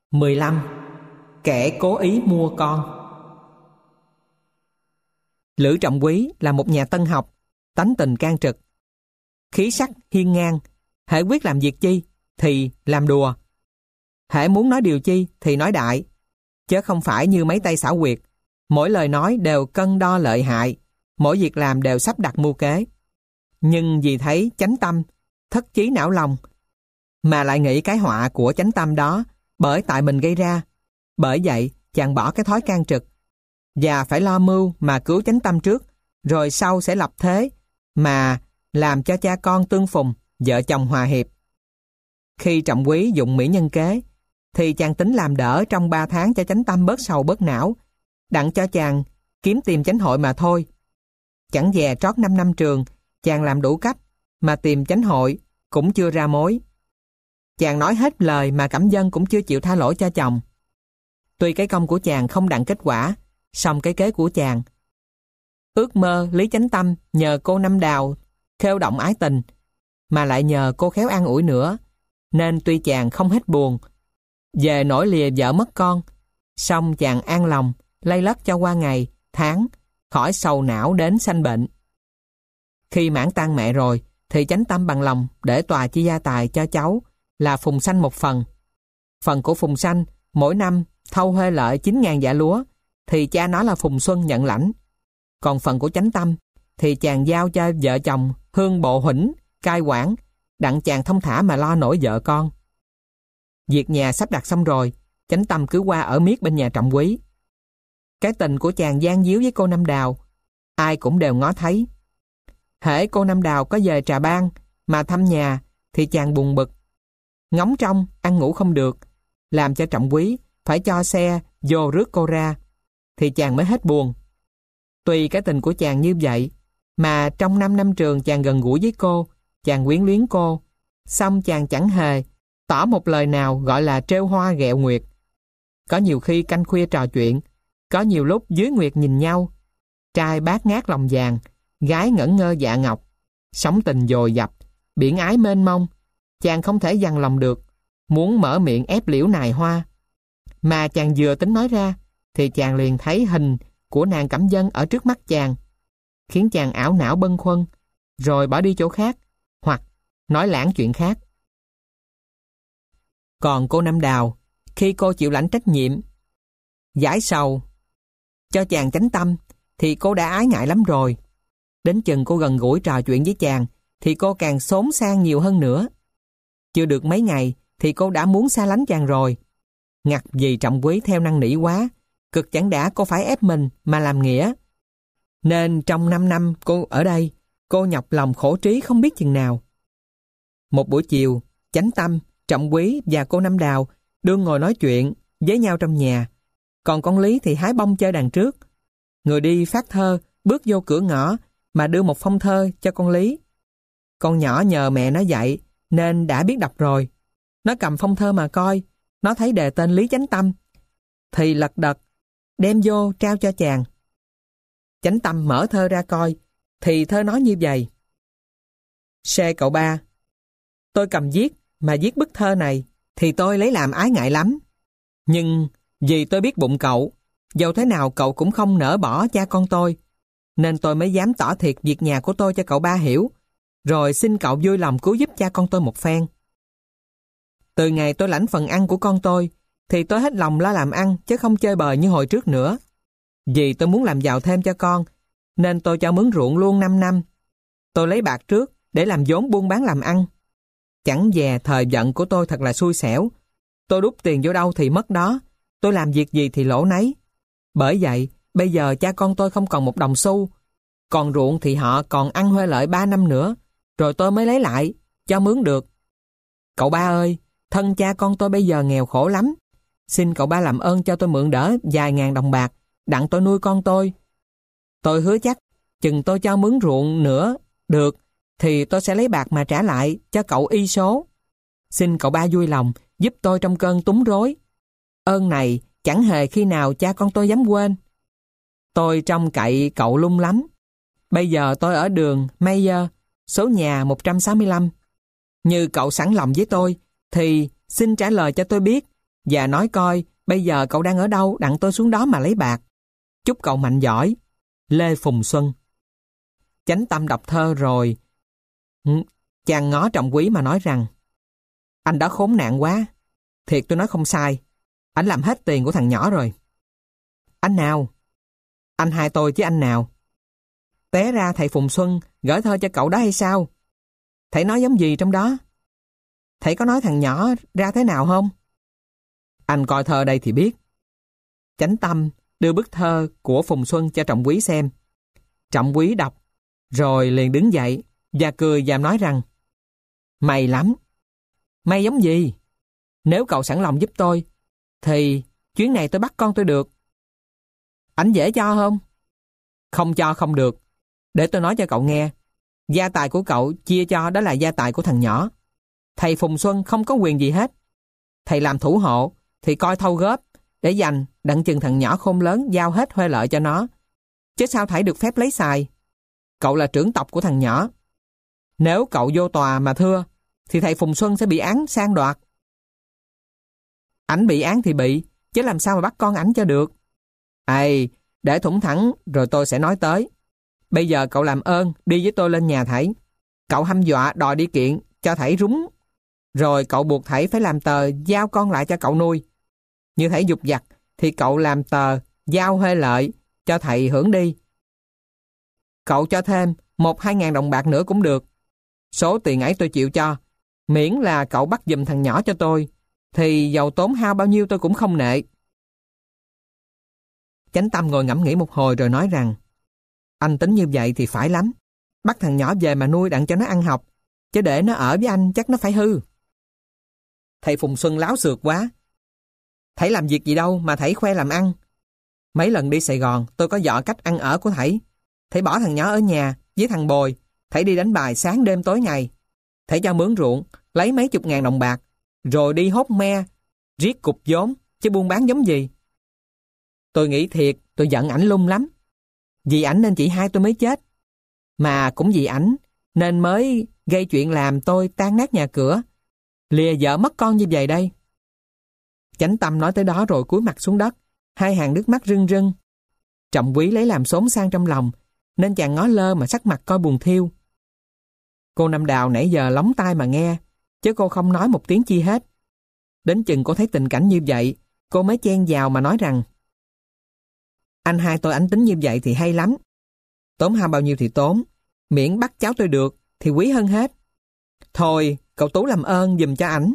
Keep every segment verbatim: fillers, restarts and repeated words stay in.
mười lăm. Kẻ cố ý mua con. Lữ Trọng Quý là một nhà tân học, tánh tình can trực, khí sắc hiên ngang, hễ quyết làm việc chi thì làm đùa, hễ muốn nói điều chi thì nói đại, chứ không phải như mấy tay xảo quyệt, mỗi lời nói đều cân đo lợi hại, mỗi việc làm đều sắp đặt mưu kế. Nhưng vì thấy chánh tâm, thất chí não lòng, mà lại nghĩ cái họa của chánh tâm đó bởi tại mình gây ra. Bởi vậy chàng bỏ cái thói can trực và phải lo mưu mà cứu chánh tâm trước, rồi sau sẽ lập thế mà làm cho cha con tương phùng, vợ chồng hòa hiệp. Khi Trọng Quý dụng mỹ nhân kế thì chàng tính làm đỡ trong ba tháng cho chánh tâm bớt sầu bớt não, đặng cho chàng kiếm tìm chánh hội mà thôi. Chẳng dè trót năm năm trường, chàng làm đủ cách mà tìm chánh hội cũng chưa ra mối. Chàng nói hết lời mà Cẩm Dân cũng chưa chịu tha lỗi cho chồng. Tuy cái công của chàng không đặng kết quả, song cái kế của chàng ước mơ Lý Chánh Tâm nhờ cô Năm Đào khêu động ái tình, mà lại nhờ cô khéo an ủi nữa, nên tuy chàng không hết buồn về nỗi lìa vợ mất con, song chàng an lòng lay lất cho qua ngày tháng, khỏi sầu não đến sanh bệnh. Khi mãn tang mẹ rồi thì Chánh Tâm bằng lòng để tòa chia gia tài cho cháu là Phùng Sanh một phần. Phần của Phùng Sanh mỗi năm thâu huê lợi chín ngàn dạ lúa thì cha nó là Phùng Xuân nhận lãnh. Còn phần của Chánh Tâm thì chàng giao cho vợ chồng Hương Bộ Huỳnh cai quản, đặng chàng thông thả mà lo nổi vợ con. Việc nhà sắp đặt xong rồi, Chánh Tâm cứ qua ở miết bên nhà Trọng Quý. Cái tình của chàng gian díu với cô Năm Đào ai cũng đều ngó thấy. Hễ cô Năm Đào có về Trà Bang mà thăm nhà thì chàng buồn bực, ngóng trông ăn ngủ không được, làm cho Trọng Quý phải cho xe vô rước cô ra, thì chàng mới hết buồn. Tuy cái tình của chàng như vậy, mà trong năm năm trường chàng gần gũi với cô, chàng quyến luyến cô, xong chàng chẳng hề tỏ một lời nào gọi là trêu hoa ghẹo nguyệt. Có nhiều khi canh khuya trò chuyện, có nhiều lúc dưới nguyệt nhìn nhau, trai bát ngát lòng vàng, gái ngẩn ngơ dạ ngọc, sóng tình dồi dập, biển ái mênh mông, chàng không thể dằn lòng được, muốn mở miệng ép liễu nài hoa. Mà chàng vừa tính nói ra thì chàng liền thấy hình của nàng Cẩm Dân ở trước mắt chàng, khiến chàng ảo não bâng khuâng, rồi bỏ đi chỗ khác hoặc nói lãng chuyện khác. Còn cô Năm Đào, khi cô chịu lãnh trách nhiệm giải sầu cho chàng Chánh Tâm thì cô đã ái ngại lắm rồi. Đến chừng cô gần gũi trò chuyện với chàng thì cô càng xốn sang nhiều hơn nữa. Chưa được mấy ngày thì cô đã muốn xa lánh chàng rồi. Ngặt vì Trọng Quý theo năn nỉ quá, cực chẳng đã cô phải ép mình mà làm nghĩa. Nên trong năm năm cô ở đây, cô nhọc lòng khổ trí không biết chừng nào. Một buổi chiều, Chánh Tâm, Trọng Quý và cô Năm Đào đương ngồi nói chuyện với nhau trong nhà. Còn con Lý thì hái bông chơi đàn trước. Người đi phát thơ bước vô cửa ngõ mà đưa một phong thơ cho con Lý. Con nhỏ nhờ mẹ nó dạy nên đã biết đọc rồi. Nó cầm phong thơ mà coi, nó thấy đề tên Lý Chánh Tâm thì lật đật đem vô trao cho chàng. Chánh Tâm mở thơ ra coi thì thơ nói như vậy: Xê cậu ba, tôi cầm viết mà viết bức thơ này thì tôi lấy làm ái ngại lắm. Nhưng vì tôi biết bụng cậu, dầu thế nào cậu cũng không nỡ bỏ cha con tôi, nên tôi mới dám tỏ thiệt việc nhà của tôi cho cậu ba hiểu, rồi xin cậu vui lòng cứu giúp cha con tôi một phen. Từ ngày tôi lãnh phần ăn của con tôi thì tôi hết lòng lo làm ăn chứ không chơi bời như hồi trước nữa. Vì tôi muốn làm giàu thêm cho con nên tôi cho mướn ruộng luôn năm năm. Tôi lấy bạc trước để làm vốn buôn bán làm ăn. Chẳng dè thời vận của tôi thật là xui xẻo. Tôi đút tiền vô đâu thì mất đó, tôi làm việc gì thì lỗ nấy. Bởi vậy bây giờ cha con tôi không còn một đồng xu. Còn ruộng thì họ còn ăn huê lợi ba năm nữa, rồi tôi mới lấy lại cho mướn được. Cậu ba ơi, thân cha con tôi bây giờ nghèo khổ lắm. Xin cậu ba làm ơn cho tôi mượn đỡ vài ngàn đồng bạc, đặng tôi nuôi con tôi. Tôi hứa chắc chừng tôi cho mướn ruộng nữa được thì tôi sẽ lấy bạc mà trả lại cho cậu y số. Xin cậu ba vui lòng giúp tôi trong cơn túng rối. Ơn này chẳng hề khi nào cha con tôi dám quên. Tôi trông cậy cậu lung lắm. Bây giờ tôi ở đường Mayer, số nhà một trăm sáu mươi lăm. Như cậu sẵn lòng với tôi thì xin trả lời cho tôi biết và nói coi bây giờ cậu đang ở đâu, đặng tôi xuống đó mà lấy bạc. Chúc cậu mạnh giỏi. Lê Phùng Xuân. Chánh Tâm đọc thơ rồi chàng ngó Trọng Quý mà nói rằng: anh đó khốn nạn quá. Thiệt tôi nói không sai. Anh làm hết tiền của thằng nhỏ rồi. Anh nào? Anh hai tôi chứ anh nào? Té ra thầy Phùng Xuân gửi thơ cho cậu đó hay sao? Thầy nói giống gì trong đó? Thầy có nói thằng nhỏ ra thế nào không? Anh coi thơ đây thì biết. Chánh Tâm đưa bức thơ của Phùng Xuân cho Trọng Quý xem. Trọng Quý đọc, rồi liền đứng dậy và cười và nói rằng: may lắm. May giống gì? Nếu cậu sẵn lòng giúp tôi, thì chuyến này tôi bắt con tôi được. Anh dễ cho không? Không cho không được. Để tôi nói cho cậu nghe. Gia tài của cậu chia cho đó là gia tài của thằng nhỏ. Thầy Phùng Xuân không có quyền gì hết. Thầy làm thủ hộ thì coi thâu góp để dành đặng chừng thằng nhỏ khôn lớn giao hết huê lợi cho nó. Chứ sao thảy được phép lấy xài. Cậu là trưởng tộc của thằng nhỏ. Nếu cậu vô tòa mà thưa thì thầy Phùng Xuân sẽ bị án sang đoạt. Ảnh bị án thì bị, chứ làm sao mà bắt con ảnh cho được. Ây, để thủng thẳng rồi tôi sẽ nói tới. Bây giờ cậu làm ơn đi với tôi lên nhà thảy. Cậu hăm dọa đòi đi kiện cho thảy rúng. Rồi cậu buộc thảy phải làm tờ giao con lại cho cậu nuôi. Như thảy dục vặt thì cậu làm tờ giao huê lợi cho thầy hưởng đi. Cậu cho thêm một hai ngàn đồng bạc nữa cũng được. Số tiền ấy tôi chịu cho. Miễn là cậu bắt giùm thằng nhỏ cho tôi, thì dầu tốn hao bao nhiêu tôi cũng không nệ. Chánh Tâm ngồi ngẫm nghĩ một hồi rồi nói rằng: anh tính như vậy thì phải lắm. Bắt thằng nhỏ về mà nuôi đặng cho nó ăn học, chứ để nó ở với anh chắc nó phải hư. Thầy Phùng Xuân láo xược quá. Thầy làm việc gì đâu mà thầy khoe làm ăn. Mấy lần đi Sài Gòn tôi có dọ cách ăn ở của thầy. Thầy bỏ thằng nhỏ ở nhà với thằng Bồi. Thầy đi đánh bài sáng đêm tối ngày. Thầy cho mướn ruộng, lấy mấy chục ngàn đồng bạc, rồi đi hốt me, riết cục vốn, chứ buôn bán giống gì. Tôi nghĩ thiệt, tôi giận ảnh lung lắm. Vì ảnh nên chị hai tôi mới chết. Mà cũng vì ảnh nên mới gây chuyện làm tôi tan nát nhà cửa, lìa vợ mất con như vậy đây. Chánh Tâm nói tới đó rồi cúi mặt xuống đất, hai hàng nước mắt rưng rưng. Trọng Quý lấy làm xốn sang trong lòng, nên chàng ngó lơ mà sắc mặt coi buồn thiêu. Cô Năm Đào nãy giờ lóng tai mà nghe, chứ cô không nói một tiếng chi hết. Đến chừng cô thấy tình cảnh như vậy, cô mới chen vào mà nói rằng: anh hai tôi ảnh tính như vậy thì hay lắm. Tốn hao bao nhiêu thì tốn, miễn bắt cháu tôi được thì quý hơn hết. Thôi, cậu Tú làm ơn giùm cho ảnh.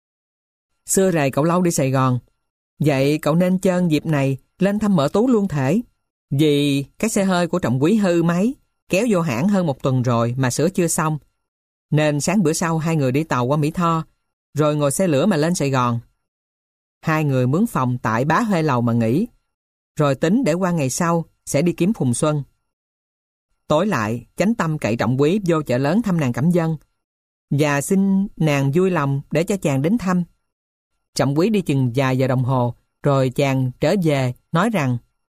Xưa rày cậu lâu đi Sài Gòn, vậy cậu nên trơn dịp này lên thăm mợ Tú luôn thể. Vì cái xe hơi của Trọng Quý hư máy, kéo vô hãng hơn một tuần rồi mà sửa chưa xong. Nên sáng bữa sau hai người đi tàu qua Mỹ Tho, rồi ngồi xe lửa mà lên Sài Gòn. Hai người mướn phòng tại Bá Huê Lầu mà nghỉ, rồi tính để qua ngày sau sẽ đi kiếm Phùng Xuân. Tối lại, Chánh Tâm cậy Trọng Quý vô chợ lớn thăm nàng Cẩm Vân và xin nàng vui lòng để cho chàng đến thăm. Trọng Quý đi chừng vài giờ đồng hồ, rồi chàng trở về nói rằng: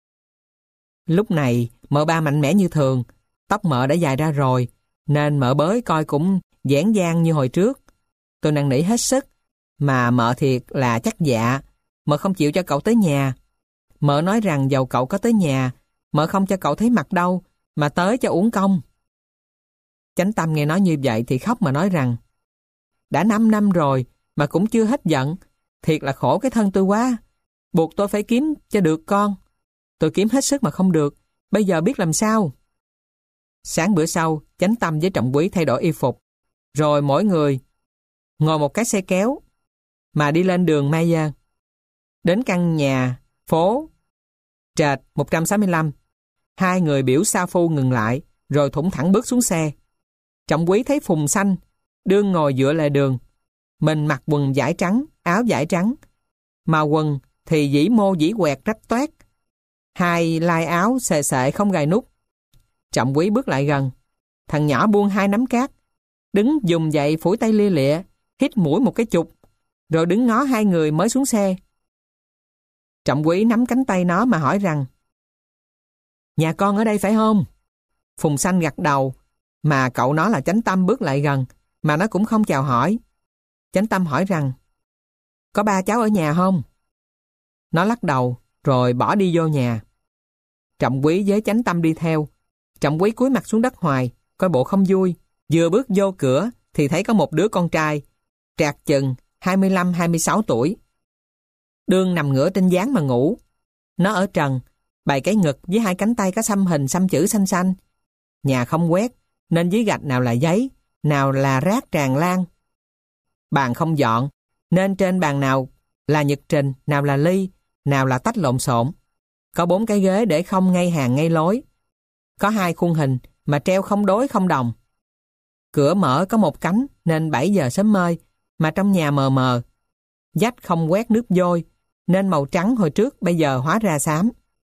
lúc này mợ ba mạnh mẽ như thường, tóc mợ đã dài ra rồi, nên mợ bới coi cũng dẻn dang như hồi trước. Tôi năn nỉ hết sức, mà mợ thiệt là chắc dạ, mợ không chịu cho cậu tới nhà. Mợ nói rằng dầu cậu có tới nhà, mợ không cho cậu thấy mặt đâu, mà tới cho uổng công. Chánh Tâm nghe nói như vậy thì khóc mà nói rằng: đã năm năm rồi mà cũng chưa hết giận, thiệt là khổ cái thân tôi quá, buộc tôi phải kiếm cho được con. Tôi kiếm hết sức mà không được, bây giờ biết làm sao. Sáng bữa sau, Chánh Tâm với Trọng Quý thay đổi y phục, rồi mỗi người ngồi một cái xe kéo mà đi lên đường Mai Giang, đến căn nhà phố trệt một trăm sáu mươi lăm. Hai người biểu sa phu ngừng lại, rồi thủng thẳng bước xuống xe. Trọng Quý thấy Phùng Xanh đương ngồi giữa lề đường, mình mặc quần vải trắng, áo vải trắng, mà quần thì dĩ mô dĩ quẹt rách toét, hai lai áo xề xệ không gài nút. Trọng Quý bước lại gần, thằng nhỏ buông hai nắm cát, đứng dùng dậy phủi tay lia lịa, hít mũi một cái chục, rồi đứng ngó hai người mới xuống xe. Trọng Quý nắm cánh tay nó mà hỏi rằng: nhà con ở đây phải không? Phùng Xanh gật đầu, mà cậu nó là Chánh Tâm bước lại gần, mà nó cũng không chào hỏi. Chánh Tâm hỏi rằng: có ba cháu ở nhà không? Nó lắc đầu, rồi bỏ đi vô nhà. Trọng Quý với Chánh Tâm đi theo. Trọng Quý cúi mặt xuống đất hoài, coi bộ không vui. Vừa bước vô cửa thì thấy có một đứa con trai, trạc chừng hai mươi lăm hai mươi sáu tuổi. Đương nằm ngửa trên gián mà ngủ. Nó ở trần, bày cái ngực với hai cánh tay có xăm hình xăm chữ xanh xanh. Nhà không quét, nên dưới gạch nào là giấy, nào là rác tràn lan. Bàn không dọn, nên trên bàn nào là nhật trình, nào là ly, nào là tách lộn xộn. Có bốn cái ghế để không ngay hàng ngay lối. Có hai khuôn hình mà treo không đối không đồng. Cửa mở có một cánh nên bảy giờ sớm mơi, mà trong nhà mờ mờ. Vách không quét nước vôi, nên màu trắng hồi trước bây giờ hóa ra xám.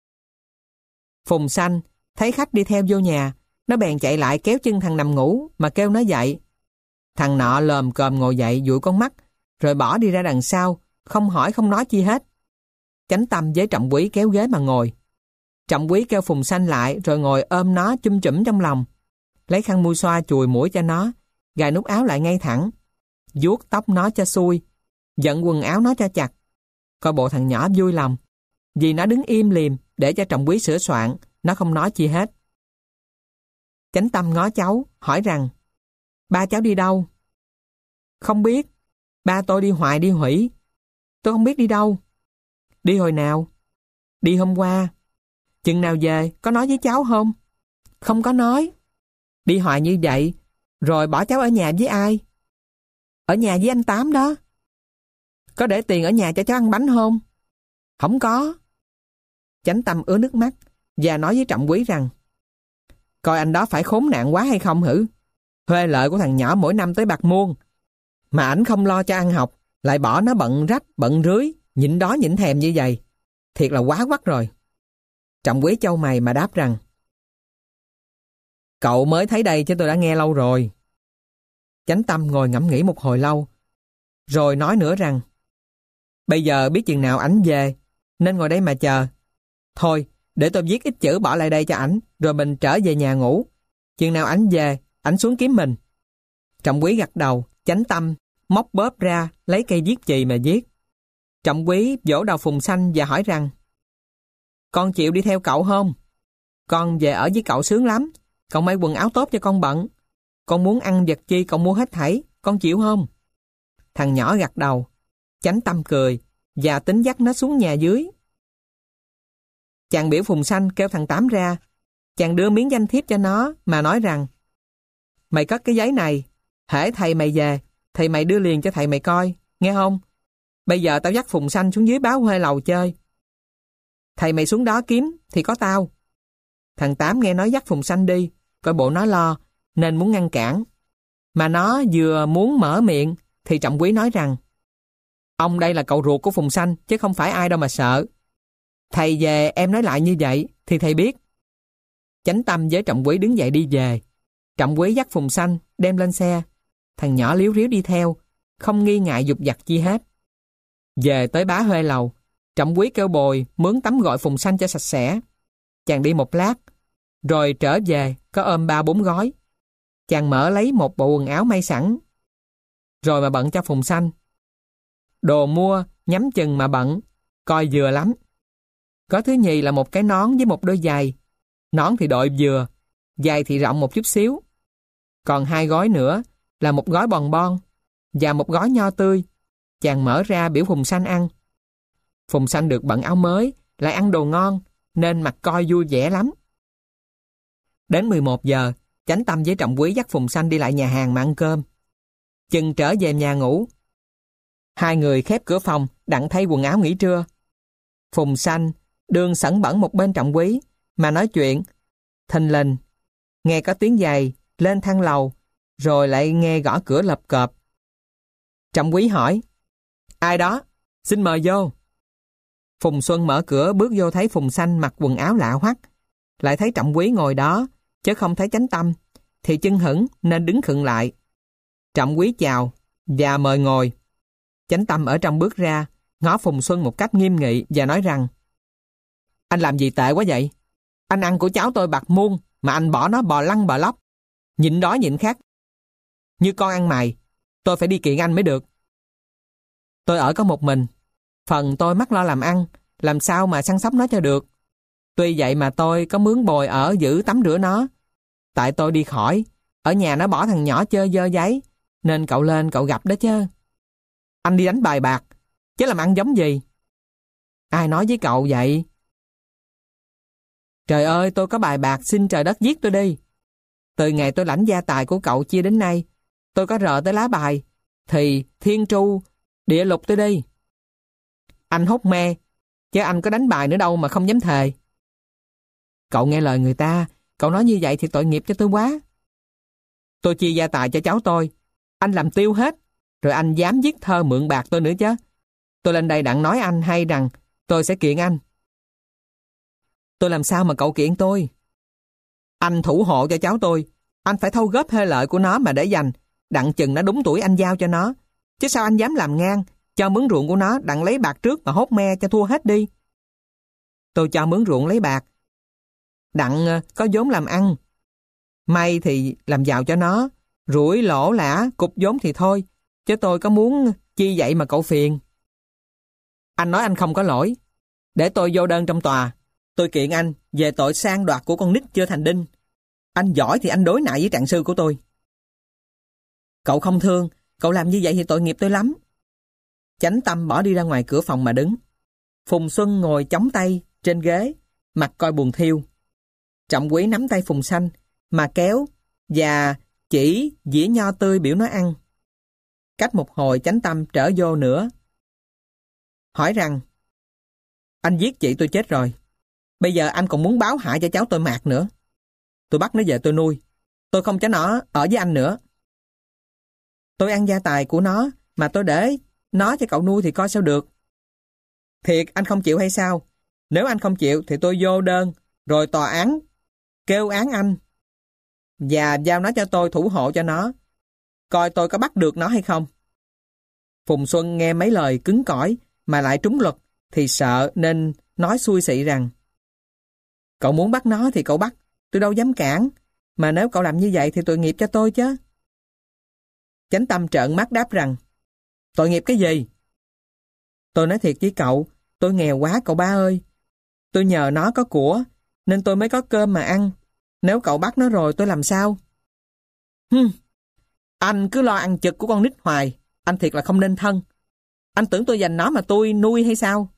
Phùng Xanh thấy khách đi theo vô nhà, nó bèn chạy lại kéo chân thằng nằm ngủ mà kêu nó dậy. Thằng nọ lồm cồm ngồi dậy dụi con mắt, rồi bỏ đi ra đằng sau, không hỏi không nói chi hết. Chánh Tâm với Trọng Quý kéo ghế mà ngồi. Trọng Quý kêu Phùng Xanh lại rồi ngồi ôm nó chum chủm trong lòng. Lấy khăn mu xoa chùi mũi cho nó, gài nút áo lại ngay thẳng, vuốt tóc nó cho xuôi, giận quần áo nó cho chặt. Coi bộ thằng nhỏ vui lòng, vì nó đứng im lìm để cho Trọng Quý sửa soạn, nó không nói chi hết. Chánh Tâm ngó cháu, hỏi rằng, ba cháu đi đâu? Không biết, ba tôi đi hoài đi hủy. Tôi không biết đi đâu. Đi hồi nào? Đi hôm qua. Chừng nào về, có nói với cháu không? Không có nói. Đi hoài như vậy, rồi bỏ cháu ở nhà với ai? Ở nhà với anh Tám đó. Có để tiền ở nhà cho cháu ăn bánh không? Không có. Chánh Tâm ứa nước mắt và nói với Trọng Quý rằng, coi anh đó phải khốn nạn quá hay không hử? Thuê lợi của thằng nhỏ mỗi năm tới bạc muôn, mà ảnh không lo cho ăn học, lại bỏ nó bận rách, bận rưới, nhịn đói nhịn thèm như vậy. Thiệt là quá quắt rồi. Trọng Quý chau mày mà đáp rằng, cậu mới thấy đây chứ tôi đã nghe lâu rồi. Chánh Tâm ngồi ngẫm nghĩ một hồi lâu, rồi nói nữa rằng, bây giờ biết chừng nào ảnh về, nên ngồi đây mà chờ. Thôi, để tôi viết ít chữ bỏ lại đây cho ảnh, rồi mình trở về nhà ngủ. Chừng nào ảnh về, ảnh xuống kiếm mình. Trọng Quý gật đầu. Chánh Tâm móc bóp ra, lấy cây viết chì mà viết. Trọng Quý vỗ đầu Phùng Xanh và hỏi rằng, con chịu đi theo cậu không? Con về ở với cậu sướng lắm. Cậu may quần áo tốt cho con bận. Con muốn ăn vật chi cậu mua hết thảy. Con chịu không? Thằng nhỏ gật đầu. Chánh Tâm cười và tính dắt nó xuống nhà dưới. Chàng biểu Phùng Xanh kêu thằng Tám ra. Chàng đưa miếng danh thiếp cho nó mà nói rằng, mày cất cái giấy này, hễ thầy mày về, thầy mày đưa liền cho thầy mày coi, nghe không? Bây giờ tao dắt Phùng Xanh xuống dưới Báo Huê lầu chơi. Thầy mày xuống đó kiếm thì có tao. Thằng Tám nghe nói dắt Phùng Xanh đi, coi bộ nó lo, nên muốn ngăn cản. Mà nó vừa muốn mở miệng thì Trọng Quý nói rằng, ông đây là cậu ruột của Phùng Xanh chứ không phải ai đâu mà sợ. Thầy về em nói lại như vậy thì thầy biết. Chánh Tâm với Trọng Quý đứng dậy đi về. Trọng Quý dắt Phùng Xanh đem lên xe. Thằng nhỏ liếu riếu đi theo, không nghi ngại dục vặt chi hết. Về tới Bá Huê lầu, Trọng Quý kêu bồi mướn tắm gội Phùng Xanh cho sạch sẽ. Chàng đi một lát, rồi trở về có ôm ba bốn gói. Chàng mở lấy một bộ quần áo may sẵn, rồi mà bận cho Phùng Xanh. Đồ mua nhắm chừng mà bận, coi vừa lắm. Có thứ nhì là một cái nón với một đôi giày. Nón thì đội vừa, giày thì rộng một chút xíu. Còn hai gói nữa là một gói bòn bon và một gói nho tươi. Chàng mở ra biểu Phùng Xanh ăn. Phùng Xanh được bận áo mới, lại ăn đồ ngon, nên mặt coi vui vẻ lắm. Đến mười một giờ, Chánh Tâm với Trọng Quý dắt Phùng Xanh đi lại nhà hàng mà ăn cơm. Chừng trở về nhà ngủ, hai người khép cửa phòng đặng thay quần áo nghỉ trưa. Phùng Xanh đương sẵn bẩn một bên Trọng Quý mà nói chuyện. Thình lình nghe có tiếng giày lên thang lầu, rồi lại nghe gõ cửa lợp cộp. Trọng Quý hỏi, ai đó? Xin mời vô. Phùng Xuân mở cửa bước vô thấy Phùng Xanh mặc quần áo lạ hoắc, lại thấy Trọng Quý ngồi đó chứ không thấy Chánh Tâm, thì chân hững nên đứng khựng lại. Trọng Quý chào và mời ngồi. Chánh Tâm ở trong bước ra, ngó Phùng Xuân một cách nghiêm nghị và nói rằng, anh làm gì tệ quá vậy? Anh ăn của cháu tôi bạc muôn mà anh bỏ nó bò lăn bò lóc, nhịn đói nhịn khát. Như con ăn mày, tôi phải đi kiện anh mới được. Tôi ở có một mình. Phần tôi mắc lo làm ăn, làm sao mà săn sóc nó cho được. Tuy vậy mà tôi có mướn bồi ở giữ tắm rửa nó. Tại tôi đi khỏi, ở nhà nó bỏ thằng nhỏ chơi dơ giấy, nên cậu lên cậu gặp đó chứ. Anh đi đánh bài bạc, chứ làm ăn giống gì? Ai nói với cậu vậy? Trời ơi, tôi có bài bạc xin trời đất giết tôi đi. Từ ngày tôi lãnh gia tài của cậu chia đến nay, tôi có rờ tới lá bài, thì thiên tru, địa lục tôi đi. Anh hốt me, chứ anh có đánh bài nữa đâu mà không dám thề. Cậu nghe lời người ta, cậu nói như vậy thì tội nghiệp cho tôi quá. Tôi chia gia tài cho cháu tôi, anh làm tiêu hết, rồi anh dám viết thơ mượn bạc tôi nữa chứ. Tôi lên đây đặng nói anh hay rằng tôi sẽ kiện anh. Tôi làm sao mà cậu kiện tôi? Anh thủ hộ cho cháu tôi, anh phải thâu góp hơi lợi của nó mà để dành, đặng chừng nó đúng tuổi anh giao cho nó. Chứ sao anh dám làm ngang, cho mướn ruộng của nó đặng lấy bạc trước mà hốt me cho thua hết đi. Tôi cho mướn ruộng lấy bạc, đặng có vốn làm ăn. May thì làm giàu cho nó, rủi lỗ lã, cục vốn thì thôi, chứ tôi có muốn chi vậy mà cậu phiền. Anh nói anh không có lỗi, để tôi vô đơn trong tòa. Tôi kiện anh về tội sang đoạt của con nít chưa thành đinh. Anh giỏi thì anh đối nại với trạng sư của tôi. Cậu không thương, cậu làm như vậy thì tội nghiệp tôi lắm. Chánh Tâm bỏ đi ra ngoài cửa phòng mà đứng. Phùng Xuân ngồi chống tay trên ghế, mặt coi buồn thiêu. Trọng Quý nắm tay Phùng Sanh mà kéo và chỉ dĩa nho tươi biểu nó ăn. Cách một hồi Chánh Tâm trở vô nữa, hỏi rằng: anh giết chị tôi chết rồi, bây giờ anh còn muốn báo hại cho cháu tôi Mạc nữa. Tôi bắt nó về tôi nuôi, tôi không cho nó ở với anh nữa. Tôi ăn gia tài của nó mà tôi để nó cho cậu nuôi thì coi sao được. Thiệt anh không chịu hay sao? Nếu anh không chịu thì tôi vô đơn, rồi tòa án kêu án anh và giao nó cho tôi thủ hộ cho nó, coi tôi có bắt được nó hay không. Phùng Xuân nghe mấy lời cứng cỏi mà lại trúng luật thì sợ, nên nói xui xị rằng: cậu muốn bắt nó thì cậu bắt, tôi đâu dám cản, mà nếu cậu làm như vậy thì tội nghiệp cho tôi chứ. Chánh Tâm trợn mắt đáp rằng: tội nghiệp cái gì? Tôi nói thiệt với cậu, tôi nghèo quá cậu ba ơi. Tôi nhờ nó có của, nên tôi mới có cơm mà ăn. Nếu cậu bắt nó rồi tôi làm sao? Hừm, anh cứ lo ăn chực của con nít hoài, anh thiệt là không nên thân. Anh tưởng tôi dành nó mà tôi nuôi hay sao?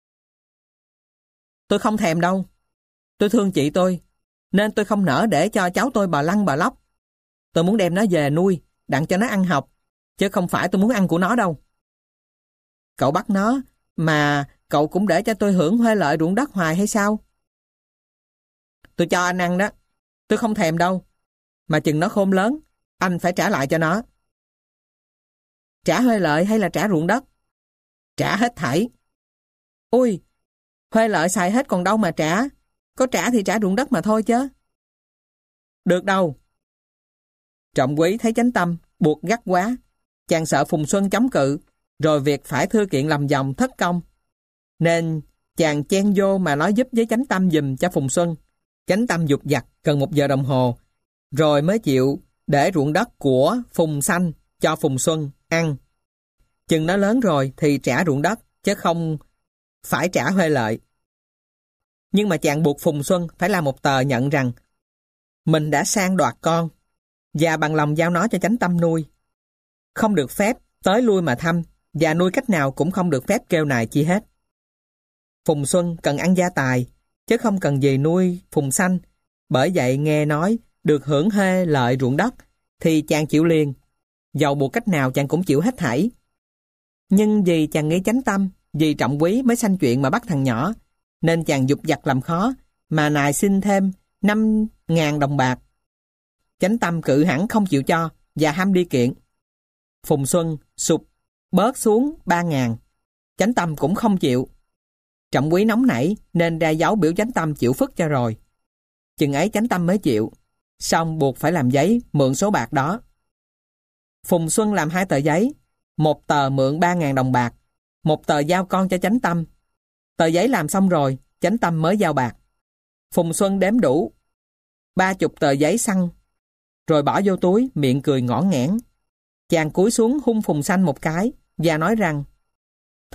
Tôi không thèm đâu. Tôi thương chị tôi, nên tôi không nỡ để cho cháu tôi bò lăn bò lóc. Tôi muốn đem nó về nuôi, đặng cho nó ăn học, chứ không phải tôi muốn ăn của nó đâu. Cậu bắt nó, mà cậu cũng để cho tôi hưởng huê lợi ruộng đất hoài hay sao? Tôi cho anh ăn đó, tôi không thèm đâu. Mà chừng nó khôn lớn, anh phải trả lại cho nó. Trả huê lợi hay là trả ruộng đất? Trả hết thảy. Ôi, huê lợi xài hết còn đâu mà trả. Có trả thì trả ruộng đất mà thôi chứ. Được đâu. Trọng Quý thấy Chánh Tâm buộc gắt quá, chàng sợ Phùng Xuân chống cự, rồi việc phải thư kiện làm dòng thất công, nên chàng chen vô mà nói giúp với Chánh Tâm giùm cho Phùng Xuân. Chánh Tâm dục dặt gần một giờ đồng hồ, rồi mới chịu để ruộng đất của Phùng Sanh cho Phùng Xuân ăn. Chừng nó lớn rồi thì trả ruộng đất, chứ không phải trả huê lợi. Nhưng mà chàng buộc Phùng Xuân phải làm một tờ nhận rằng mình đã sang đoạt con, và bằng lòng giao nó cho Chánh Tâm nuôi. Không được phép tới lui mà thăm, và nuôi cách nào cũng không được phép kêu nài chi hết. Phùng Xuân cần ăn gia tài, chứ không cần gì nuôi Phùng Sanh. Bởi vậy nghe nói được hưởng huê lợi ruộng đất, thì chàng chịu liền. Dầu buộc cách nào chàng cũng chịu hết thảy. Nhưng vì chàng nghĩ Chánh Tâm, vì Trọng Quý mới sanh chuyện mà bắt thằng nhỏ, nên chàng dục dặt làm khó, mà nài xin thêm năm ngàn đồng bạc. Chánh Tâm cự hẳn không chịu cho, và ham đi kiện. Phùng Xuân sụp bớt xuống ba ngàn. Chánh Tâm cũng không chịu. Trọng Quý nóng nảy nên ra dấu biểu Chánh Tâm chịu phức cho rồi. Chừng ấy Chánh Tâm mới chịu, xong buộc phải làm giấy mượn số bạc đó. Phùng Xuân làm hai tờ giấy, một tờ mượn ba ngàn đồng bạc, một tờ giao con cho Chánh Tâm. Tờ giấy làm xong rồi, Chánh Tâm mới giao bạc. Phùng Xuân đếm đủ ba chục tờ giấy xăng, rồi bỏ vô túi, miệng cười ngõ nghẽn. Chàng cúi xuống hung Phùng Sanh một cái và nói rằng: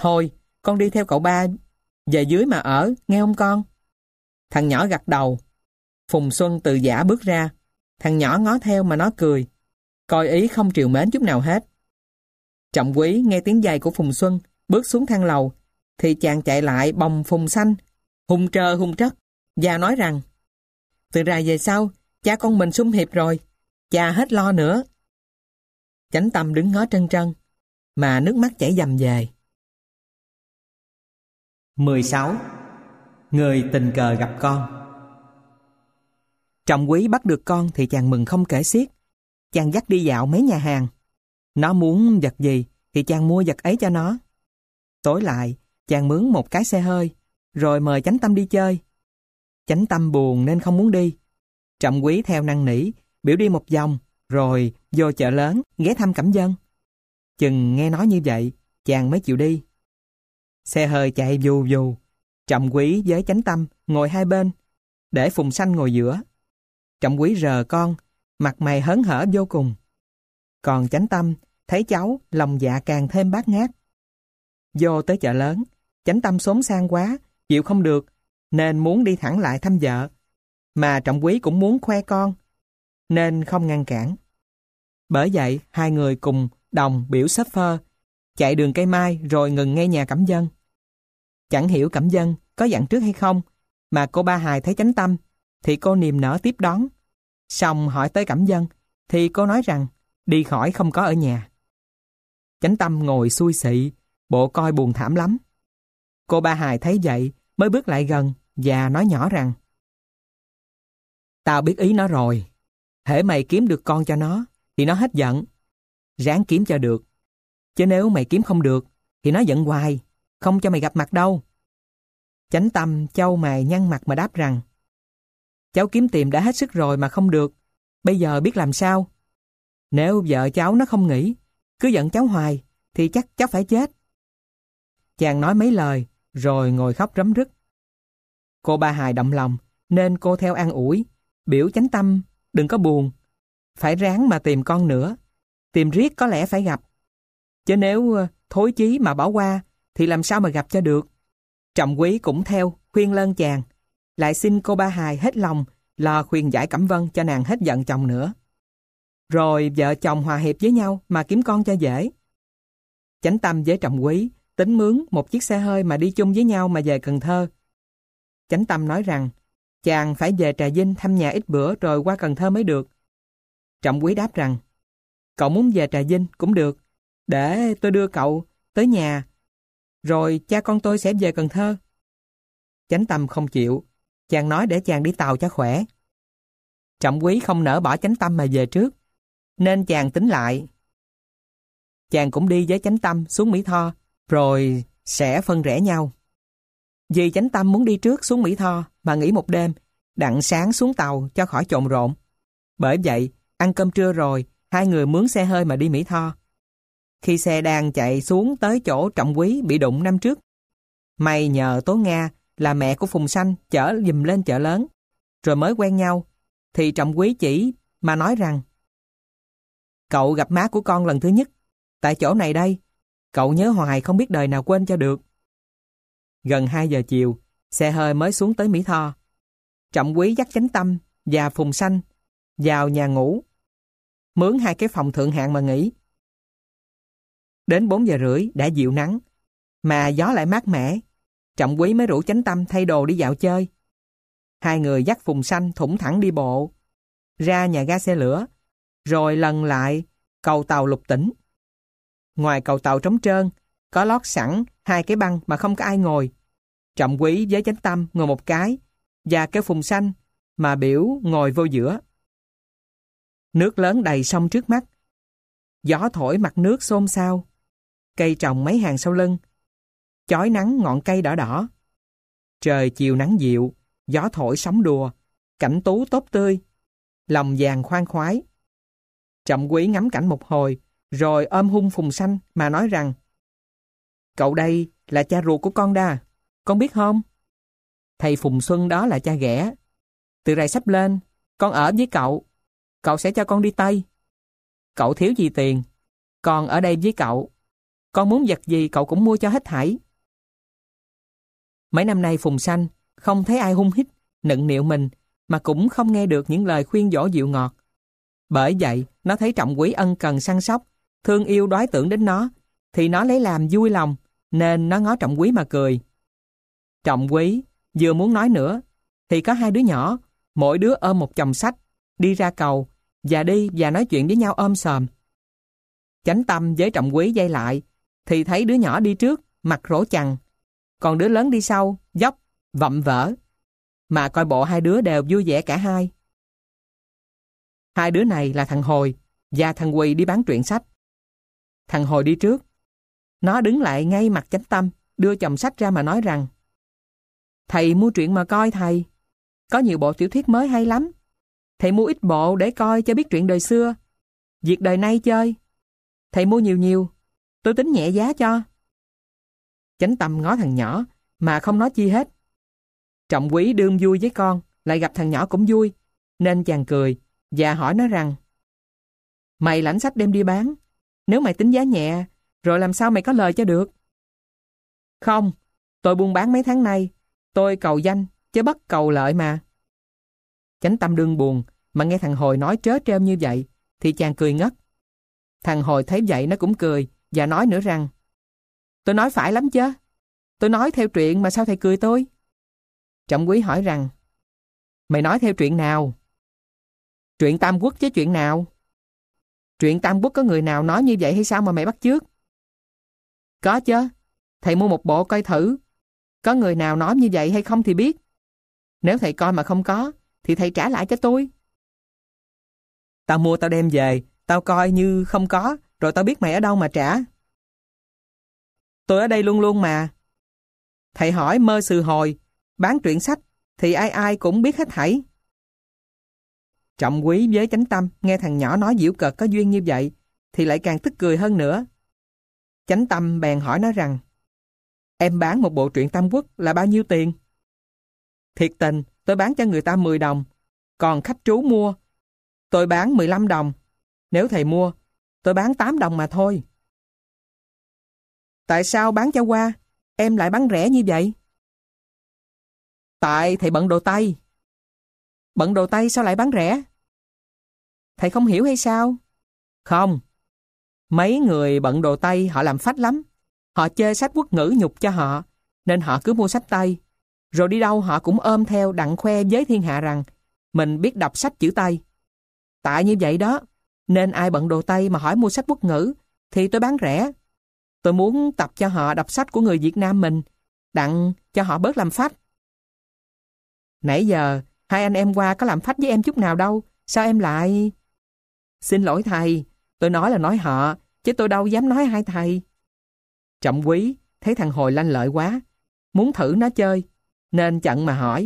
Thôi, con đi theo cậu ba về dưới mà ở, nghe không con? Thằng nhỏ gật đầu. Phùng Xuân từ giã bước ra. Thằng nhỏ ngó theo mà nó cười, coi ý không trìu mến chút nào hết. Trọng Quý nghe tiếng giày của Phùng Xuân bước xuống thang lầu, thì chàng chạy lại bồng Phùng Xanh, hùng trơ hùng trất, và nói rằng: từ rày về sau, cha con mình sum hiệp rồi, cha hết lo nữa. Chánh Tâm đứng ngó trân trân, mà nước mắt chảy dầm về. mười sáu. Người tình cờ gặp con. Trọng Quý bắt được con thì chàng mừng không kể xiết. Chàng dắt đi dạo mấy nhà hàng. Nó muốn vật gì thì chàng mua vật ấy cho nó. Tối lại, chàng mướn một cái xe hơi, rồi mời Chánh Tâm đi chơi. Chánh Tâm buồn nên không muốn đi. Trọng Quý theo năn nỉ, biểu đi một vòng, rồi vô chợ lớn, ghé thăm Cẩm Vân. Chừng nghe nói như vậy, chàng mới chịu đi. Xe hơi chạy vù vù. Trọng Quý với Chánh Tâm ngồi hai bên, để Phùng Xanh ngồi giữa. Trọng Quý rờ con, mặt mày hớn hở vô cùng. Còn Chánh Tâm thấy cháu, lòng dạ càng thêm bát ngát. Vô tới chợ lớn, Chánh Tâm xốn sang quá, chịu không được, nên muốn đi thẳng lại thăm vợ. Mà Trọng Quý cũng muốn khoe con, nên không ngăn cản. Bởi vậy, hai người cùng đồng biểu shopper, chạy đường Cây Mai rồi ngừng ngay nhà Cẩm Vân. Chẳng hiểu Cẩm Vân có dặn trước hay không, mà cô Ba Hài thấy Chánh Tâm, thì cô niềm nở tiếp đón. Xong hỏi tới Cẩm Vân, thì cô nói rằng đi khỏi không có ở nhà. Chánh Tâm ngồi xui xị, bộ coi buồn thảm lắm. Cô Ba Hài thấy vậy mới bước lại gần và nói nhỏ rằng: tao biết ý nó rồi. Hễ mày kiếm được con cho nó thì nó hết giận. Ráng kiếm cho được. Chứ nếu mày kiếm không được thì nó giận hoài, không cho mày gặp mặt đâu. Chánh Tâm chau mày nhăn mặt mà đáp rằng: cháu kiếm tìm đã hết sức rồi mà không được. Bây giờ biết làm sao? Nếu vợ cháu nó không nghĩ, cứ giận cháu hoài, thì chắc cháu phải chết. Chàng nói mấy lời, rồi ngồi khóc rấm rứt. Cô Ba Hài động lòng, nên cô theo an ủi, biểu Chánh Tâm đừng có buồn, phải ráng mà tìm con nữa. Tìm riết có lẽ phải gặp. Chứ nếu thối chí mà bỏ qua, thì làm sao mà gặp cho được. Trọng Quý cũng theo khuyên lơn chàng, lại xin cô Ba Hài hết lòng lo khuyên giải Cẩm Vân cho nàng hết giận chồng nữa. Rồi vợ chồng hòa hiệp với nhau mà kiếm con cho dễ. Chánh Tâm với Trọng Quý tính mướn một chiếc xe hơi mà đi chung với nhau mà về Cần Thơ. Chánh Tâm nói rằng chàng phải về Trà Vinh thăm nhà ít bữa rồi qua Cần Thơ mới được. Trọng Quý đáp rằng: cậu muốn về Trà Vinh cũng được, để tôi đưa cậu tới nhà, rồi cha con tôi sẽ về Cần Thơ. Chánh Tâm không chịu, chàng nói để chàng đi tàu cho khỏe. Trọng Quý không nỡ bỏ Chánh Tâm mà về trước, nên chàng tính lại. Chàng cũng đi với Chánh Tâm xuống Mỹ Tho, rồi sẽ phân rẽ nhau. Vì Chánh Tâm muốn đi trước xuống Mỹ Tho mà nghỉ một đêm, đặng sáng xuống tàu cho khỏi trộn rộn. Bởi vậy, ăn cơm trưa rồi, hai người mướn xe hơi mà đi Mỹ Tho. Khi xe đang chạy xuống tới chỗ Trọng Quý bị đụng năm trước, may nhờ Tố Nga là mẹ của Phùng Xanh chở giùm lên chợ lớn, rồi mới quen nhau, thì Trọng Quý chỉ mà nói rằng: cậu gặp má của con lần thứ nhất, tại chỗ này đây, cậu nhớ hoài không biết đời nào quên cho được. Gần hai giờ chiều, xe hơi mới xuống tới Mỹ Tho. Trọng Quý dắt Chánh Tâm và Phùng Xanh vào nhà ngủ, mướn hai cái phòng thượng hạng mà nghỉ. Đến bốn giờ rưỡi đã dịu nắng, mà gió lại mát mẻ. Trọng Quý mới rủ Chánh Tâm thay đồ đi dạo chơi. Hai người dắt Phùng Xanh thủng thẳng đi bộ ra nhà ga xe lửa, rồi lần lại cầu tàu Lục Tỉnh. Ngoài cầu tàu trống trơn, có lót sẵn hai cái băng mà không có ai ngồi. Trọng Quý với Chánh Tâm ngồi một cái, và kêu Phùng Xanh mà biểu ngồi vô giữa. Nước lớn đầy sông trước mắt, gió thổi mặt nước xôn xao, cây trồng mấy hàng sau lưng, chói nắng ngọn cây đỏ đỏ. Trời chiều nắng dịu, gió thổi sóng đùa, cảnh tú tốt tươi, lòng vàng khoan khoái. Trọng Quý ngắm cảnh một hồi, rồi ôm hung Phùng Xanh mà nói rằng: cậu đây là cha ruột của con đa, con biết không? Thầy Phùng Xuân đó là cha ghẻ. Từ rày sắp lên, con ở với cậu, cậu sẽ cho con đi Tây. Cậu thiếu gì tiền, con ở đây với cậu. Con muốn vật gì cậu cũng mua cho hết thảy. Mấy năm nay Phùng Sanh không thấy ai hung hít, nựng nịu mình, mà cũng không nghe được những lời khuyên dỗ dịu ngọt. Bởi vậy, nó thấy Trọng Quý ân cần săn sóc, thương yêu đoái tưởng đến nó, thì nó lấy làm vui lòng, nên nó ngó Trọng Quý mà cười. Trọng Quý vừa muốn nói nữa, thì có hai đứa nhỏ, mỗi đứa ôm một chồng sách, đi ra cầu, và đi và nói chuyện với nhau ôm sòm. Chánh Tâm với Trọng Quý dây lại, thì thấy đứa nhỏ đi trước, mặt rỗ chằng, còn đứa lớn đi sau, dốc, vậm vỡ. Mà coi bộ hai đứa đều vui vẻ cả hai. Hai đứa này là thằng Hồi và thằng Quỳ đi bán truyện sách. Thằng Hồi đi trước. Nó đứng lại ngay mặt Chánh Tâm, đưa chồng sách ra mà nói rằng: Thầy mua truyện mà coi thầy. Có nhiều bộ tiểu thuyết mới hay lắm. Thầy mua ít bộ để coi cho biết truyện đời xưa, việc đời nay chơi. Thầy mua nhiều nhiều, tôi tính nhẹ giá cho. Chánh Tâm ngó thằng nhỏ mà không nói chi hết. Trọng Quý đương vui với con, lại gặp thằng nhỏ cũng vui, nên chàng cười và hỏi nó rằng: Mày lãnh sách đem đi bán, nếu mày tính giá nhẹ, rồi làm sao mày có lời cho được? Không, tôi buôn bán mấy tháng nay, tôi cầu danh, chứ bất cầu lợi mà. Chánh Tâm đương buồn, mà nghe thằng Hồi nói trớ trêu như vậy, thì chàng cười ngất. Thằng Hồi thấy vậy nó cũng cười, và nói nữa rằng: Tôi nói phải lắm chứ, tôi nói theo truyện mà sao thầy cười tôi? Trọng Quý hỏi rằng: Mày nói theo truyện nào? Truyện Tam Quốc chứ chuyện nào? Truyện Tam Quốc có người nào nói như vậy hay sao mà mày bắt chước? Có chứ, thầy mua một bộ coi thử. Có người nào nói như vậy hay không thì biết. Nếu thầy coi mà không có, thì thầy trả lại cho tôi. Tao mua tao đem về, tao coi như không có, rồi tao biết mày ở đâu mà trả. Tôi ở đây luôn luôn mà. Thầy hỏi Mơ Sư Hồi, bán truyện sách, thì ai ai cũng biết hết thảy. Trọng Quý với Chánh Tâm nghe thằng nhỏ nói giễu cợt có duyên như vậy, thì lại càng tức cười hơn nữa. Chánh Tâm bèn hỏi nó rằng: Em bán một bộ truyện Tam Quốc là bao nhiêu tiền? Thiệt tình, tôi bán cho người ta mười đồng, còn khách trú mua, tôi bán mười lăm đồng. Nếu thầy mua, tôi bán tám đồng mà thôi. Tại sao bán cho qua, em lại bán rẻ như vậy? Tại thầy bận đồ Tây. Bận đồ Tây sao lại bán rẻ? Thầy không hiểu hay sao? Không. Mấy người bận đồ Tây họ làm phách lắm. Họ chê sách quốc ngữ nhục cho họ, nên họ cứ mua sách Tây. Rồi đi đâu họ cũng ôm theo đặng khoe với thiên hạ rằng mình biết đọc sách chữ Tây. Tại như vậy đó, nên ai bận đồ Tây mà hỏi mua sách quốc ngữ thì tôi bán rẻ. Tôi muốn tập cho họ đọc sách của người Việt Nam mình, đặng cho họ bớt làm phách. Nãy giờ hai anh em qua có làm phách với em chút nào đâu, sao em lại... Xin lỗi thầy, tôi nói là nói họ, chứ tôi đâu dám nói hai thầy. Trọng Quý thấy thằng Hồi lanh lợi quá, muốn thử nó chơi, nên chận mà hỏi: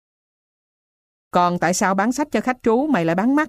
Còn tại sao bán sách cho khách trú mày lại bán mắc?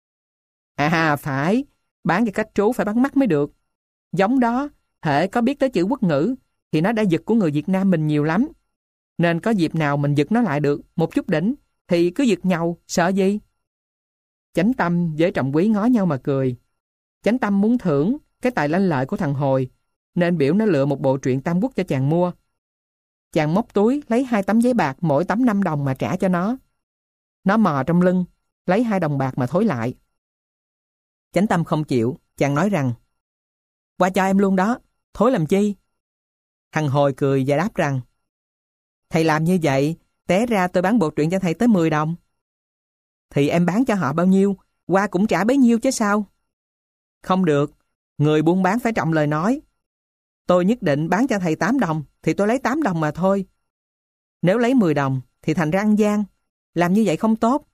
À phải, bán cho khách trú phải bán mắc mới được. Giống đó, hễ có biết tới chữ quốc ngữ, thì nó đã giật của người Việt Nam mình nhiều lắm. Nên có dịp nào mình giật nó lại được một chút đỉnh, thì cứ giật nhau, sợ gì? Chánh Tâm với Trọng Quý ngó nhau mà cười. Chánh Tâm muốn thưởng cái tài lanh lợi của thằng Hồi, nên biểu nó lựa một bộ truyện Tam Quốc cho chàng mua. Chàng móc túi lấy hai tấm giấy bạc, mỗi tấm năm đồng mà trả cho nó. Nó mò trong lưng, lấy hai đồng bạc mà thối lại. Chánh Tâm không chịu, chàng nói rằng: Qua cho em luôn đó, thối làm chi? Thằng Hồi cười và đáp rằng: Thầy làm như vậy, té ra tôi bán bộ truyện cho thầy tới mười đồng. Thì em bán cho họ bao nhiêu, qua cũng trả bấy nhiêu chứ sao? Không được, người buôn bán phải trọng lời nói. Tôi nhất định bán cho thầy tám đồng, thì tôi lấy tám đồng mà thôi. Nếu lấy mười đồng, thì thành ra ăn gian. Làm như vậy không tốt.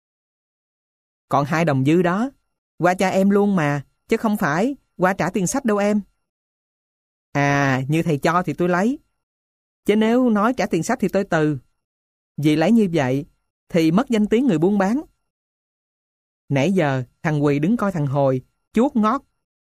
Còn hai đồng dư đó, qua cho em luôn mà, chứ không phải qua trả tiền sách đâu em. À, như thầy cho thì tôi lấy. Chứ nếu nói trả tiền sách thì tôi từ. Vì lấy như vậy, thì mất danh tiếng người buôn bán. Nãy giờ, thằng Quỳ đứng coi thằng Hồi, chuốt ngót.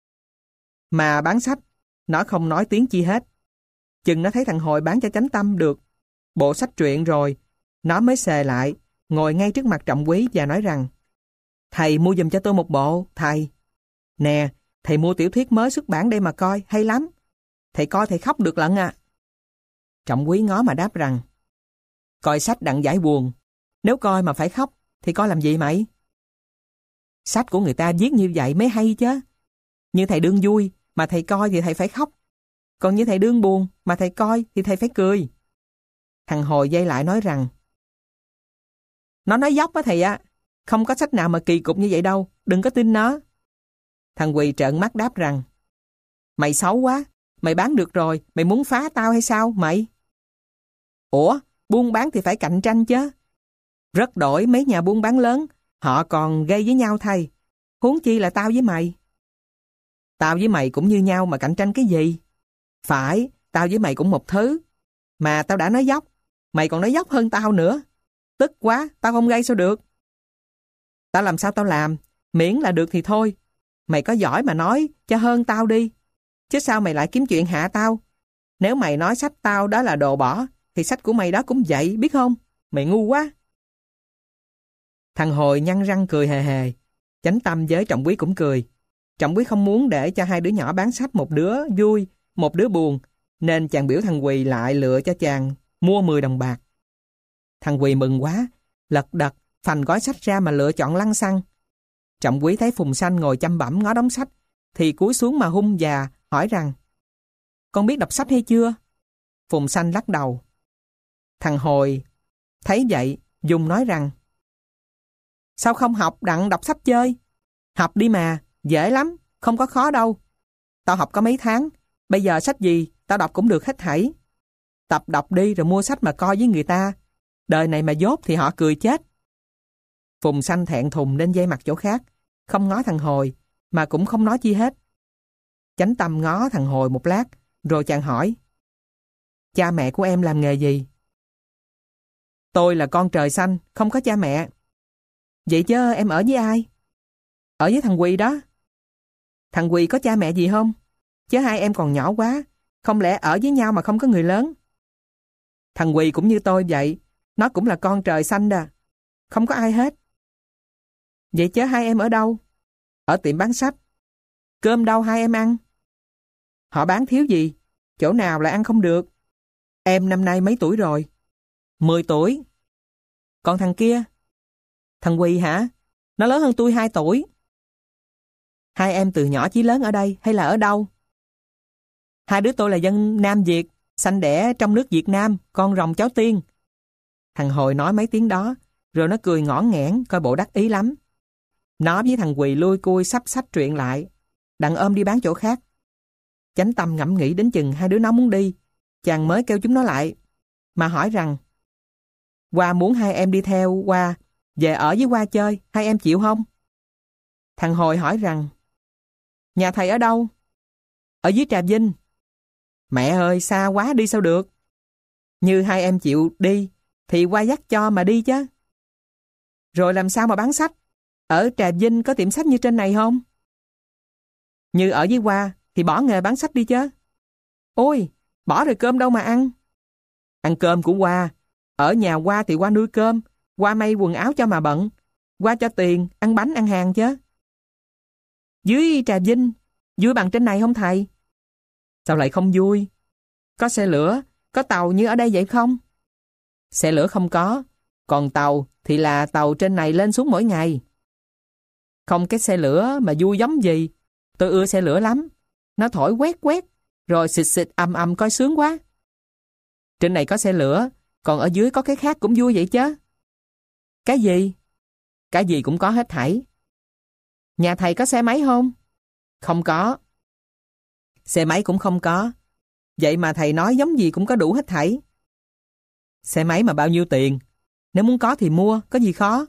Mà bán sách, nó không nói tiếng chi hết. Chừng nó thấy thằng Hồi bán cho Chánh Tâm được bộ sách truyện rồi, nó mới xề lại, ngồi ngay trước mặt Trọng Quý và nói rằng: Thầy mua giùm cho tôi một bộ, thầy. Nè, thầy mua tiểu thuyết mới xuất bản đây mà coi, hay lắm. thầy coi thầy khóc được lận à. Trọng Quý ngó mà đáp rằng, coi sách đặng giải buồn, nếu coi mà phải khóc, thì coi làm gì mày? Sách của người ta viết như vậy mới hay chứ. Như thầy đương vui, mà thầy coi thì thầy phải khóc. Còn như thầy đương buồn, mà thầy coi thì thầy phải cười. Thằng Hồi dây lại nói rằng, nó nói dốc á thầy ạ, không có sách nào mà kỳ cục như vậy đâu, đừng có tin nó. Thằng Quỳ trợn mắt đáp rằng, mày xấu quá, mày bán được rồi, mày muốn phá tao hay sao mày? Ủa, buôn bán thì phải cạnh tranh chứ. Rất đổi mấy nhà buôn bán lớn, họ còn gây với nhau thầy, huống chi là tao với mày. Tao với mày cũng như nhau mà cạnh tranh cái gì? Phải, tao với mày cũng một thứ. Mà tao đã nói dốc, mày còn nói dốc hơn tao nữa. Tức quá, tao không gây sao được. Tao làm sao tao làm, miễn là được thì thôi. Mày có giỏi mà nói cho hơn tao đi. Chứ sao mày lại kiếm chuyện hạ tao? Nếu mày nói sách tao đó là đồ bỏ, thì sách của mày đó cũng vậy, biết không? Mày ngu quá. Thằng Hồi nhăn răng cười hề hề. Chánh Tâm với Trọng Quý cũng cười. Trọng Quý không muốn để cho hai đứa nhỏ bán sách, một đứa vui, một đứa buồn, nên chàng biểu thằng Quỳ lại lựa cho chàng mua mười đồng bạc. Thằng Quỳ mừng quá, lật đật phành gói sách ra mà lựa chọn lăng xăng. Trọng Quý thấy Phùng Sanh ngồi chăm bẵm ngó đống sách, thì cúi xuống mà hung và hỏi rằng, con biết đọc sách hay chưa? Phùng Sanh lắc đầu. Thằng Hồi thấy vậy, dùng nói rằng, sao không học đặng đọc sách chơi? Học đi mà, dễ lắm, không có khó đâu. Tao học có mấy tháng, bây giờ sách gì tao đọc cũng được hết thảy. Tập đọc đi rồi mua sách mà coi với người ta. Đời này mà dốt thì họ cười chết. Phùng Sanh thẹn thùng nên dây mặt chỗ khác, không ngó thằng Hồi, mà cũng không nói chi hết. Chánh Tâm ngó thằng Hồi một lát, rồi chàng hỏi, cha mẹ của em làm nghề gì? Tôi là con trời xanh, không có cha mẹ. Vậy chứ em ở với ai? Ở với thằng Quỳ đó. Thằng Quỳ có cha mẹ gì không? Chứ hai em còn nhỏ quá, không lẽ ở với nhau mà không có người lớn? Thằng Quỳ cũng như tôi vậy, nó cũng là con trời xanh đó, không có ai hết. Vậy chứ hai em ở đâu? Ở tiệm bán sách. Cơm đâu hai em ăn? Họ bán thiếu gì, chỗ nào lại ăn không được? Em năm nay mấy tuổi rồi? Mười tuổi. Còn thằng kia? Thằng Quỳ hả? Nó lớn hơn tôi hai tuổi. Hai em từ nhỏ chí lớn ở đây hay là ở đâu? Hai đứa tôi là dân Nam Việt, sanh đẻ trong nước Việt Nam, con rồng cháu tiên. Thằng Hồi nói mấy tiếng đó, rồi nó cười ngõn nghẽn, coi bộ đắc ý lắm. Nó với thằng Quỳ lui cui sắp sách chuyện lại, đặng ôm đi bán chỗ khác. Chánh Tâm ngẫm nghĩ đến chừng hai đứa nó muốn đi, chàng mới kêu chúng nó lại, mà hỏi rằng, Hoa muốn hai em đi theo Hoa, về ở với Hoa chơi, hai em chịu không? Thằng Hồi hỏi rằng, nhà thầy ở đâu? Ở dưới Trà Vinh. Mẹ ơi, xa quá đi sao được? Như hai em chịu đi, thì Hoa dắt cho mà đi chứ. Rồi làm sao mà bán sách? Ở Trà Vinh có tiệm sách như trên này không? Như ở với Hoa, thì bỏ nghề bán sách đi chứ. Ôi, bỏ rồi cơm đâu mà ăn? Ăn cơm của Hoa. Ở nhà Hoa thì Hoa nuôi cơm, Hoa may quần áo cho mà bận, Hoa cho tiền, ăn bánh ăn hàng chứ. Dưới Trà Vinh, vui bằng trên này không thầy? Sao lại không vui? Có xe lửa, có tàu như ở đây vậy không? Xe lửa không có, còn tàu thì là tàu trên này lên xuống mỗi ngày. Không cái xe lửa mà vui giống gì. Tôi ưa xe lửa lắm. Nó thổi quét quét, rồi xịt xịt ầm ầm coi sướng quá. Trên này có xe lửa, còn ở dưới có cái khác cũng vui vậy chứ. Cái gì? Cái gì cũng có hết thảy. Nhà thầy có xe máy không? Không có. Xe máy cũng không có. Vậy mà thầy nói giống gì cũng có đủ hết thảy. Xe máy mà bao nhiêu tiền? Nếu muốn có thì mua, có gì khó?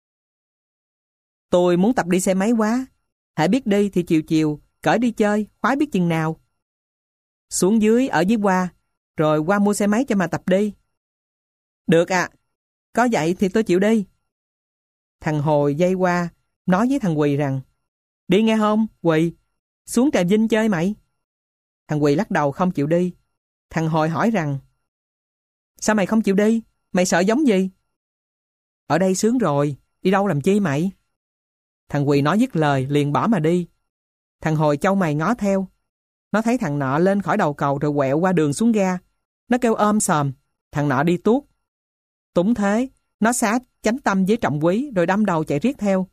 Tôi muốn tập đi xe máy quá. Hãy biết đi thì chiều chiều, cởi đi chơi, khoái biết chừng nào. Xuống dưới ở với Hoa, rồi Hoa mua xe máy cho mà tập đi. Được ạ. À. Có vậy thì tôi chịu đi. Thằng Hồi dây Hoa, nói với thằng Quỳ rằng, đi nghe không, Quỳ? Xuống Trà Vinh chơi mày. Thằng Quỳ lắc đầu không chịu đi. Thằng Hồi hỏi rằng, sao mày không chịu đi? Mày sợ giống gì? Ở đây sướng rồi, đi đâu làm chi mày? Thằng Quỳ nói dứt lời liền bỏ mà đi. Thằng Hồi chau mày ngó theo. Nó thấy thằng nọ lên khỏi đầu cầu rồi quẹo qua đường xuống ga. Nó kêu ôm sòm, thằng nọ đi tuốt. Túng thế, nó xá Chánh Tâm với Trọng Quý rồi đâm đầu chạy riết theo.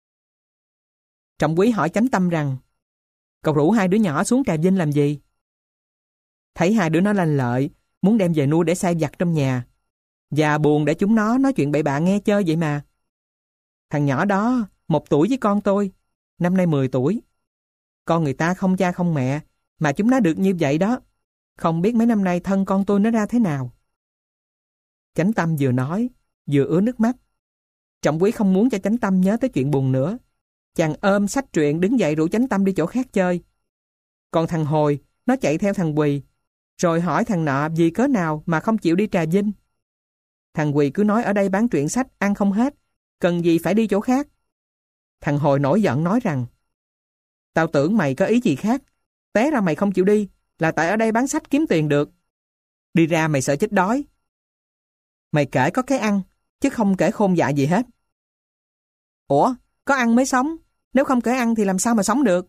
Trọng Quý hỏi Chánh Tâm rằng, cậu rủ hai đứa nhỏ xuống Trà Vinh làm gì? Thấy hai đứa nó lanh lợi, muốn đem về nuôi để sai vặt trong nhà. Và buồn để chúng nó nói chuyện bậy bạ nghe chơi vậy mà. Thằng nhỏ đó một tuổi với con tôi, năm nay mười tuổi. Con người ta không cha không mẹ, mà chúng nó được như vậy đó. Không biết mấy năm nay thân con tôi nó ra thế nào. Chánh Tâm vừa nói, vừa ứa nước mắt. Trọng Quý không muốn cho Chánh Tâm nhớ tới chuyện buồn nữa. Chàng ôm sách truyện đứng dậy rủ Chánh Tâm đi chỗ khác chơi. Còn thằng Hồi, nó chạy theo thằng Quỳ, rồi hỏi thằng nọ vì cớ nào mà không chịu đi Trà Vinh. Thằng Quỳ cứ nói ở đây bán truyện sách ăn không hết, cần gì phải đi chỗ khác. Thằng Hồi nổi giận nói rằng, tao tưởng mày có ý gì khác, té ra mày không chịu đi là tại ở đây bán sách kiếm tiền được. Đi ra mày sợ chết đói. Mày kể có cái ăn, chứ không kể khôn dại gì hết. Ủa, có ăn mới sống, nếu không kể ăn thì làm sao mà sống được?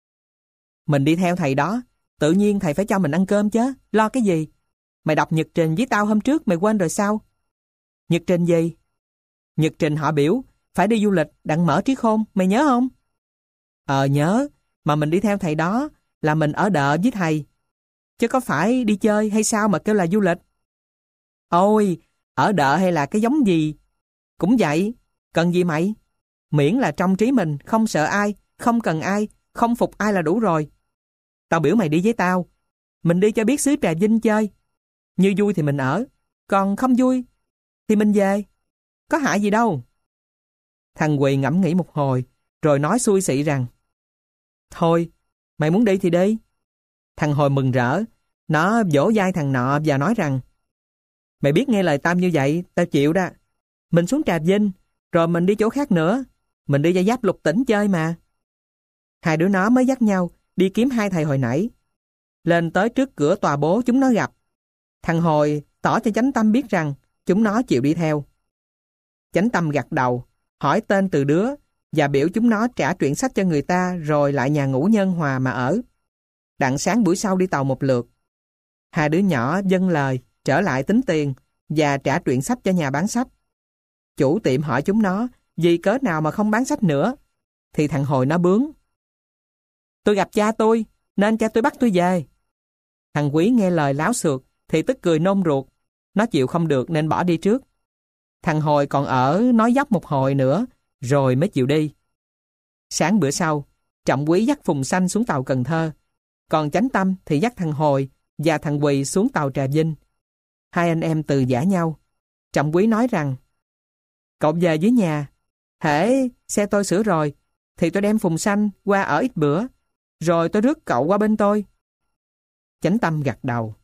Mình đi theo thầy đó, tự nhiên thầy phải cho mình ăn cơm chứ, lo cái gì? Mày đọc nhật trình với tao hôm trước mày quên rồi sao? Nhật trình gì? Nhật trình họ biểu phải đi du lịch đặng mở trí khôn, mày nhớ không? Ờ nhớ, mà mình đi theo thầy đó là mình ở đợ với thầy, chứ có phải đi chơi hay sao mà kêu là du lịch? Ôi, ở đợ hay là cái giống gì? Cũng vậy, cần gì mày? Miễn là trong trí mình không sợ ai, không cần ai, không phục ai là đủ rồi. Tao biểu mày đi với tao, mình đi cho biết xứ Trà Vinh chơi. Như vui thì mình ở, còn không vui thì mình về. Có hại gì đâu. Thằng Quỳ ngẫm nghĩ một hồi, rồi nói xui xị rằng, thôi, mày muốn đi thì đi. Thằng Hồi mừng rỡ, nó vỗ vai thằng nọ và nói rằng, mày biết nghe lời tao như vậy, tao chịu đó. Mình xuống Trà Vinh, rồi mình đi chỗ khác nữa. Mình đi ra Giáp Lục Tỉnh chơi mà. Hai đứa nó mới dắt nhau đi kiếm hai thầy hồi nãy. Lên tới trước cửa tòa bố chúng nó gặp. Thằng Hồi tỏ cho Chánh Tâm biết rằng chúng nó chịu đi theo. Chánh Tâm gật đầu, hỏi tên từ đứa và biểu chúng nó trả truyện sách cho người ta rồi lại nhà ngũ Nhân Hòa mà ở. Đặng sáng buổi sau đi tàu một lượt. Hai đứa nhỏ vâng lời, trở lại tính tiền và trả truyện sách cho nhà bán sách. Chủ tiệm hỏi chúng nó vì cớ nào mà không bán sách nữa, thì thằng Hồi nó bướng. Tôi gặp cha tôi, nên cha tôi bắt tôi về. Thằng Quý nghe lời láo xược thì tức cười nôn ruột. Nó chịu không được nên bỏ đi trước. Thằng Hồi còn ở nói dốc một hồi nữa, rồi mới chịu đi. Sáng bữa sau, Trọng Quý dắt Phùng Xanh xuống tàu Cần Thơ, còn Chánh Tâm thì dắt thằng Hồi và thằng Quỳ xuống tàu Trà Vinh. Hai anh em từ giã nhau. Trọng Quý nói rằng, cậu về dưới nhà, hễ xe tôi sửa rồi, thì tôi đem Phùng Xanh qua ở ít bữa, rồi tôi rước cậu qua bên tôi. Chánh Tâm gật đầu.